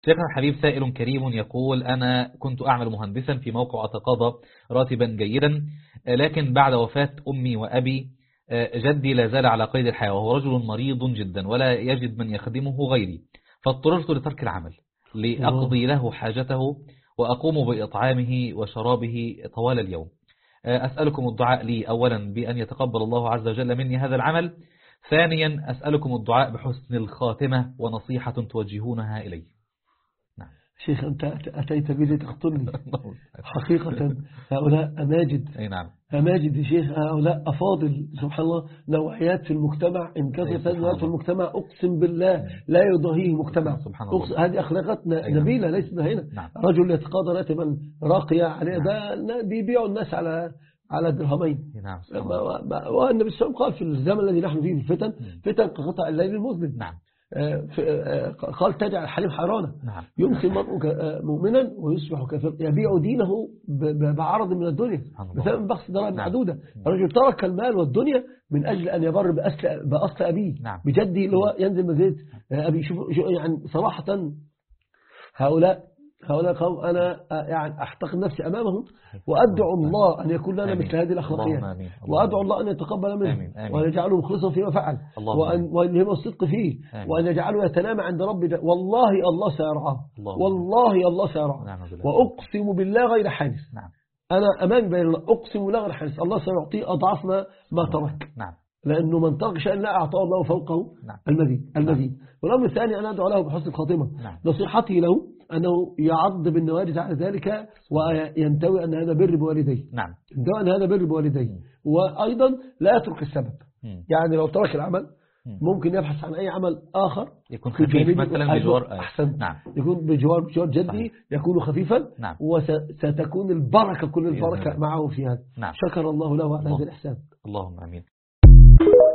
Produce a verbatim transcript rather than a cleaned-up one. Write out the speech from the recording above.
شيخنا الحبيب، سائل كريم يقول: أنا كنت أعمل مهندسا في موقع أتقاضى راتبا جيدا، لكن بعد وفاة أمي وأبي جدي لا زال على قيد الحياة، وهو رجل مريض جدا ولا يجد من يخدمه غيري، فاضطررت لترك العمل لأقضي له حاجته وأقوم بإطعامه وشرابه طوال اليوم. أسألكم الدعاء لي أولا بأن يتقبل الله عز وجل مني هذا العمل، ثانيا أسألكم الدعاء بحسن الخاتمة ونصيحة توجهونها إلي. نعم. شيخ أنت أتيت بي تقتلني حقيقة. هؤلاء أماجد. أي نعم. أماجد يا شيخ، هؤلاء أفاضل سبحان الله، نوعيات في المجتمع، إن كثرت نوعيات في المجتمع أقسم بالله لا يضاهيه مجتمع. هذه أخلاقات نبيلة ليست هنا. نعم. رجل يتقاضى راتبا راقية عليه، ده بيبيعوا الناس على على درهمين. نعم. والنبي صلى الله عليه وسلم قال في الزمن الذي نحن فيه الفتن فتن كقطع الليل المظلم. نعم. قال تجعل الحليم حرانة. نعم. يمسي المرء مؤمنا ويصبح كافرا، يبيع دينه بعرض من الدنيا بسبب بخس دراهم معدودة. الرجل ترك المال والدنيا من أجل أن يبر بأصل, بأصل أبيه. نعم. بجده اللي هو ينزل مزيد أبي. شوف يعني صراحة هؤلاء هؤلاء قوم أنا يعني أحتقد نفسي أمامهم، وأدعو الله أن يكون لنا مثل هذه الأخلاقيات، وأدعو الله أن يتقبل منه وأن يجعله مخلصا فيما فعل، وأن يهم الصدق فيه، وأن يجعله يتنامى عند ربه. والله الله سيرعاه، والله الله سيرعاه، وأقسم بالله غير حادث. أنا أمام بين الله أقسم بالله غير حادث، الله سيعطيه أضعاف ما ما ترك. لأنه من ترك شيئا لا أعطاه الله فوقه المزيد المزيد. والأمر الثاني أنا أدعو له بحسن الخاتمة. نصيحتي له أنه يعض بالنواجذ على ذلك وينتوي أن هذا بر بوالديه. نعم. ينتوي أن هذا بر بوالديه، وأيضا لا يترك السبب. يعني لو ترك العمل ممكن يبحث عن أي عمل آخر يكون خفيف مثلا بجوار أحسن. نعم. يكون بجوار بجوار جدي يكون خفيفا. نعم. وستكون البركة كل البركة معه في هذا. نعم. شكر الله له على هذا الإحسان. اللهم آمين.